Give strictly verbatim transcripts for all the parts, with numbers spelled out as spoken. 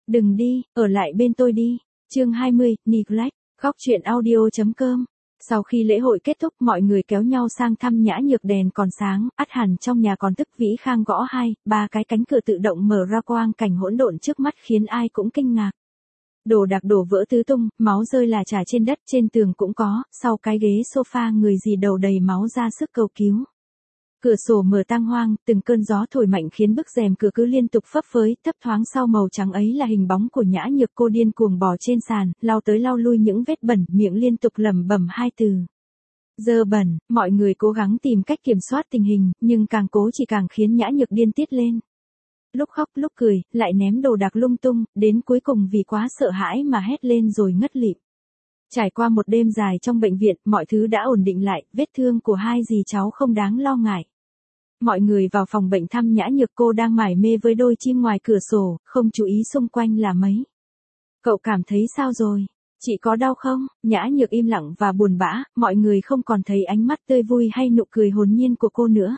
Đừng đi, ở lại bên tôi đi. Chương hai mươi, Neglect, góc truyện audio.com. Sau khi lễ hội kết thúc, mọi người kéo nhau sang thăm Nhã Nhược. Đèn còn sáng, ắt hẳn trong nhà còn thức. Vĩ Khang gõ hai, ba cái cánh cửa tự động mở ra, quang cảnh hỗn độn trước mắt khiến ai cũng kinh ngạc. Đồ đạc đổ vỡ tứ tung, máu rơi lả chả trên đất, trên tường cũng có, sau cái ghế sofa người gì đầu đầy máu ra sức cầu cứu. Cửa sổ mở tang hoang, từng cơn gió thổi mạnh khiến bức rèm cửa cứ liên tục phấp phới, thấp thoáng sau màu trắng ấy là hình bóng của Nhã Nhược. Cô điên cuồng bò trên sàn, lau tới lau lui những vết bẩn, miệng liên tục lẩm bẩm hai từ: dơ bẩn. Mọi người cố gắng tìm cách kiểm soát tình hình, nhưng càng cố chỉ càng khiến Nhã Nhược điên tiết lên. Lúc khóc lúc cười, lại ném đồ đạc lung tung, đến cuối cùng vì quá sợ hãi mà hét lên rồi ngất lịm. Trải qua một đêm dài trong bệnh viện, mọi thứ đã ổn định lại, vết thương của hai dì cháu không đáng lo ngại. Mọi người vào phòng bệnh thăm Nhã Nhược. Cô đang mải mê với đôi chim ngoài cửa sổ, không chú ý xung quanh là mấy. Cậu cảm thấy sao rồi? Chị có đau không? Nhã Nhược im lặng và buồn bã, mọi người không còn thấy ánh mắt tươi vui hay nụ cười hồn nhiên của cô nữa.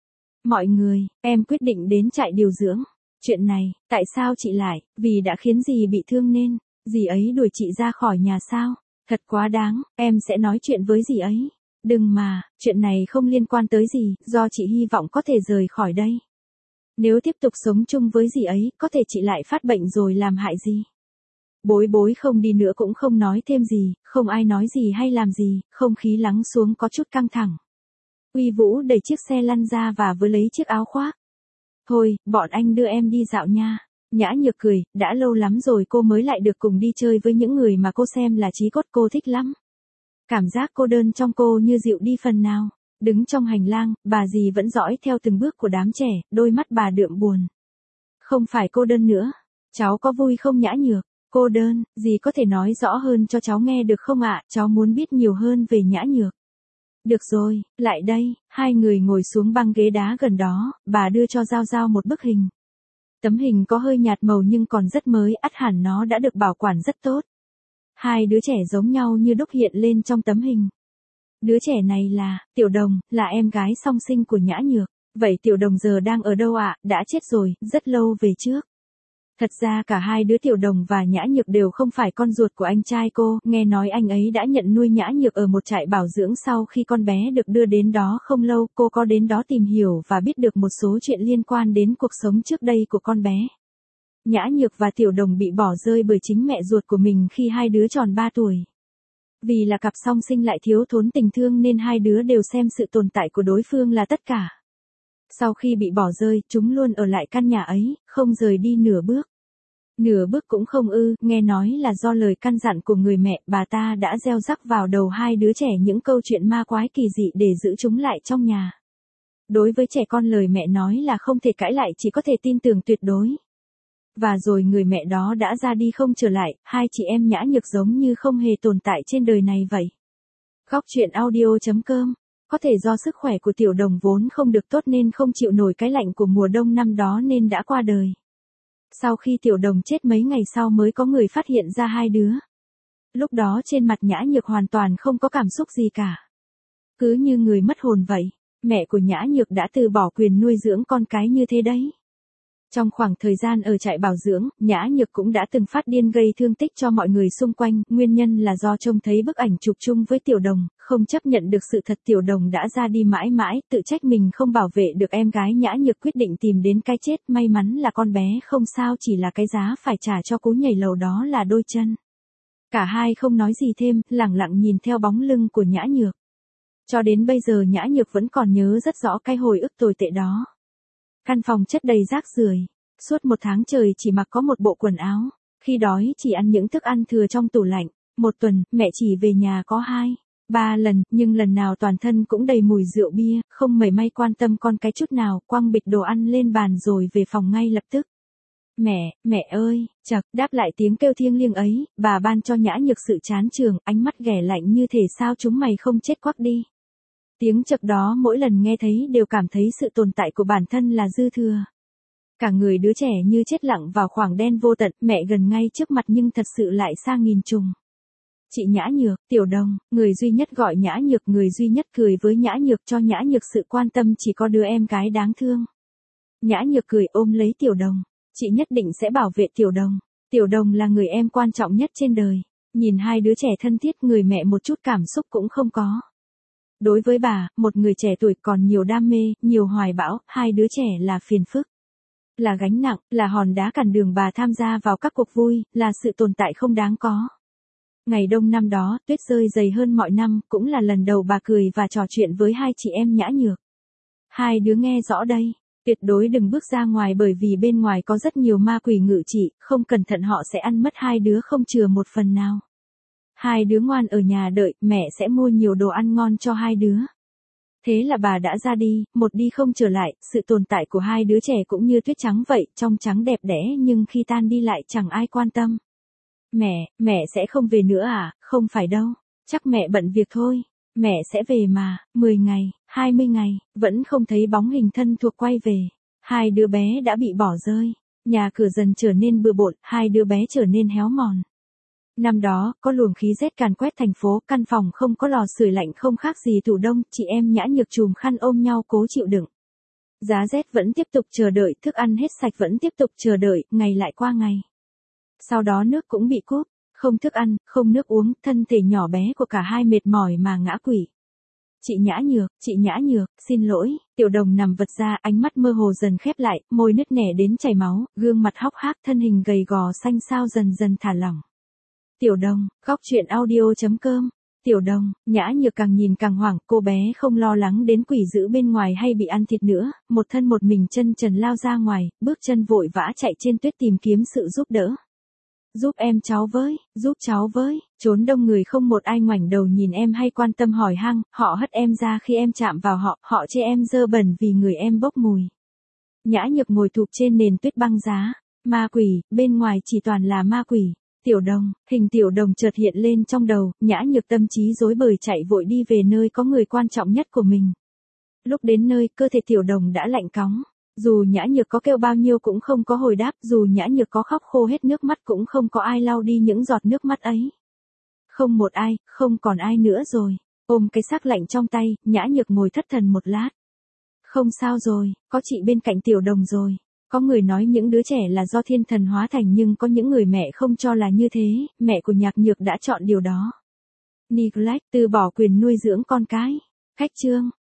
Mọi người, em quyết định đến trại điều dưỡng. Chuyện này, tại sao chị lại, vì đã khiến dì bị thương nên, dì ấy đuổi chị ra khỏi nhà sao? Thật quá đáng, em sẽ nói chuyện với dì ấy. Đừng mà, chuyện này không liên quan tới dì, do chị hy vọng có thể rời khỏi đây. Nếu tiếp tục sống chung với dì ấy, có thể chị lại phát bệnh rồi làm hại dì. Bối bối không đi nữa cũng không nói thêm gì, không ai nói gì hay làm gì, không khí lắng xuống có chút căng thẳng. Uy Vũ đẩy chiếc xe lăn ra và với lấy chiếc áo khoác. Thôi, bọn anh đưa em đi dạo nha. Nhã Nhược cười, đã lâu lắm rồi cô mới lại được cùng đi chơi với những người mà cô xem là chí cốt. Cô thích lắm. Cảm giác cô đơn trong cô như dịu đi phần nào. Đứng trong hành lang, bà dì vẫn dõi theo từng bước của đám trẻ, đôi mắt bà đượm buồn. Không phải cô đơn nữa. Cháu có vui không Nhã Nhược? Cô đơn, dì có thể nói rõ hơn cho cháu nghe được không ạ? Cháu muốn biết nhiều hơn về Nhã Nhược. Được rồi, lại đây. Hai người ngồi xuống băng ghế đá gần đó, bà đưa cho Giao Giao một bức hình. Tấm hình có hơi nhạt màu nhưng còn rất mới, ắt hẳn nó đã được bảo quản rất tốt. Hai đứa trẻ giống nhau như đúc hiện lên trong tấm hình. Đứa trẻ này là, Tiểu Đồng, là em gái song sinh của Nhã Nhược. Vậy Tiểu Đồng giờ đang ở đâu ạ? Đã chết rồi, rất lâu về trước. Thật ra cả hai đứa Tiểu Đồng và Nhã Nhược đều không phải con ruột của anh trai cô, nghe nói anh ấy đã nhận nuôi Nhã Nhược ở một trại bảo dưỡng. Sau khi con bé được đưa đến đó không lâu, cô có đến đó tìm hiểu và biết được một số chuyện liên quan đến cuộc sống trước đây của con bé. Nhã Nhược và Tiểu Đồng bị bỏ rơi bởi chính mẹ ruột của mình khi hai đứa tròn ba tuổi. Vì là cặp song sinh lại thiếu thốn tình thương nên hai đứa đều xem sự tồn tại của đối phương là tất cả. Sau khi bị bỏ rơi, chúng luôn ở lại căn nhà ấy, không rời đi nửa bước. Nửa bước cũng không ư, nghe nói là do lời căn dặn của người mẹ, bà ta đã gieo rắc vào đầu hai đứa trẻ những câu chuyện ma quái kỳ dị để giữ chúng lại trong nhà. Đối với trẻ con lời mẹ nói là không thể cãi lại, chỉ có thể tin tưởng tuyệt đối. Và rồi người mẹ đó đã ra đi không trở lại, hai chị em Nhã Nhược giống như không hề tồn tại trên đời này vậy. Góc truyện audio.com. Có thể do sức khỏe của Tiểu Đồng vốn không được tốt nên không chịu nổi cái lạnh của mùa đông năm đó nên đã qua đời. Sau khi Tiểu Đồng chết mấy ngày sau mới có người phát hiện ra hai đứa. Lúc đó trên mặt Nhã Nhược hoàn toàn không có cảm xúc gì cả. Cứ như người mất hồn vậy. Mẹ của Nhã Nhược đã từ bỏ quyền nuôi dưỡng con cái như thế đấy. Trong khoảng thời gian ở trại bảo dưỡng, Nhã Nhược cũng đã từng phát điên gây thương tích cho mọi người xung quanh, nguyên nhân là do trông thấy bức ảnh chụp chung với Tiểu Đồng, không chấp nhận được sự thật Tiểu Đồng đã ra đi mãi mãi, tự trách mình không bảo vệ được em gái. Nhã Nhược quyết định tìm đến cái chết, may mắn là con bé không sao, chỉ là cái giá phải trả cho cú nhảy lầu đó là đôi chân. Cả hai không nói gì thêm, lặng lặng nhìn theo bóng lưng của Nhã Nhược. Cho đến bây giờ Nhã Nhược vẫn còn nhớ rất rõ cái hồi ức tồi tệ đó. Căn phòng chất đầy rác rưởi, suốt một tháng trời chỉ mặc có một bộ quần áo, khi đói chỉ ăn những thức ăn thừa trong tủ lạnh, một tuần, mẹ chỉ về nhà có hai, ba lần, nhưng lần nào toàn thân cũng đầy mùi rượu bia, không mảy may quan tâm con cái chút nào, quăng bịch đồ ăn lên bàn rồi về phòng ngay lập tức. Mẹ, mẹ ơi, chậc, đáp lại tiếng kêu thiêng liêng ấy, bà ban cho Nhã Nhược sự chán chường, ánh mắt ghẻ lạnh như thể sao chúng mày không chết quắc đi. Tiếng chậc đó mỗi lần nghe thấy đều cảm thấy sự tồn tại của bản thân là dư thừa. Cả người đứa trẻ như chết lặng vào khoảng đen vô tận, mẹ gần ngay trước mặt nhưng thật sự lại xa nghìn trùng. Chị Nhã Nhược, Tiểu Đồng, người duy nhất gọi Nhã Nhược, người duy nhất cười với Nhã Nhược, cho Nhã Nhược sự quan tâm, chỉ có đứa em gái đáng thương. Nhã Nhược cười ôm lấy Tiểu Đồng, chị nhất định sẽ bảo vệ Tiểu Đồng. Tiểu Đồng là người em quan trọng nhất trên đời. Nhìn hai đứa trẻ thân thiết, người mẹ một chút cảm xúc cũng không có. Đối với bà, một người trẻ tuổi còn nhiều đam mê, nhiều hoài bão, hai đứa trẻ là phiền phức. Là gánh nặng, là hòn đá cản đường bà tham gia vào các cuộc vui, là sự tồn tại không đáng có. Ngày đông năm đó, tuyết rơi dày hơn mọi năm, cũng là lần đầu bà cười và trò chuyện với hai chị em Nhã Nhược. Hai đứa nghe rõ đây, tuyệt đối đừng bước ra ngoài bởi vì bên ngoài có rất nhiều ma quỷ ngự trị, không cẩn thận họ sẽ ăn mất hai đứa không chừa một phần nào. Hai đứa ngoan ở nhà đợi, mẹ sẽ mua nhiều đồ ăn ngon cho hai đứa. Thế là bà đã ra đi, một đi không trở lại, sự tồn tại của hai đứa trẻ cũng như tuyết trắng vậy, trong trắng đẹp đẽ nhưng khi tan đi lại chẳng ai quan tâm. Mẹ, mẹ sẽ không về nữa à? Không phải đâu, chắc mẹ bận việc thôi. Mẹ sẽ về mà, mười ngày, hai mươi ngày, vẫn không thấy bóng hình thân thuộc quay về. Hai đứa bé đã bị bỏ rơi, nhà cửa dần trở nên bừa bộn, hai đứa bé trở nên héo mòn. Năm đó, có luồng khí rét càn quét thành phố, căn phòng không có lò sưởi lạnh không khác gì tủ đông, chị em Nhã Nhược chùm khăn ôm nhau cố chịu đựng. Giá rét vẫn tiếp tục chờ đợi, thức ăn hết sạch vẫn tiếp tục chờ đợi, ngày lại qua ngày. Sau đó nước cũng bị cúp, không thức ăn, không nước uống, thân thể nhỏ bé của cả hai mệt mỏi mà ngã quỵ. Chị Nhã Nhược, chị Nhã Nhược, xin lỗi, Tiểu Đồng nằm vật ra, ánh mắt mơ hồ dần khép lại, môi nứt nẻ đến chảy máu, gương mặt hốc hác, thân hình gầy gò xanh xao dần dần thả lỏng. Tiểu Đồng, góc truyện audio chấm com. Tiểu Đồng, Nhã Nhược càng nhìn càng hoảng, cô bé không lo lắng đến quỷ dữ bên ngoài hay bị ăn thịt nữa, một thân một mình chân trần lao ra ngoài, bước chân vội vã chạy trên tuyết tìm kiếm sự giúp đỡ. Giúp em cháu với, giúp cháu với, trốn đông người không một ai ngoảnh đầu nhìn em hay quan tâm hỏi han, họ hất em ra khi em chạm vào họ, họ chê em dơ bẩn vì người em bốc mùi. Nhã Nhược ngồi thụp trên nền tuyết băng giá, ma quỷ, bên ngoài chỉ toàn là ma quỷ. Tiểu Đồng, hình Tiểu Đồng chợt hiện lên trong đầu, Nhã Nhược tâm trí rối bời chạy vội đi về nơi có người quan trọng nhất của mình. Lúc đến nơi, cơ thể Tiểu Đồng đã lạnh cóng. Dù Nhã Nhược có kêu bao nhiêu cũng không có hồi đáp, dù Nhã Nhược có khóc khô hết nước mắt cũng không có ai lau đi những giọt nước mắt ấy. Không một ai, không còn ai nữa rồi. Ôm cái xác lạnh trong tay, Nhã Nhược ngồi thất thần một lát. Không sao rồi, có chị bên cạnh Tiểu Đồng rồi. Có người nói những đứa trẻ là do thiên thần hóa thành nhưng có những người mẹ không cho là như thế, mẹ của Nhạc Nhược đã chọn điều đó. Neglect, từ bỏ quyền nuôi dưỡng con cái. Khách chương.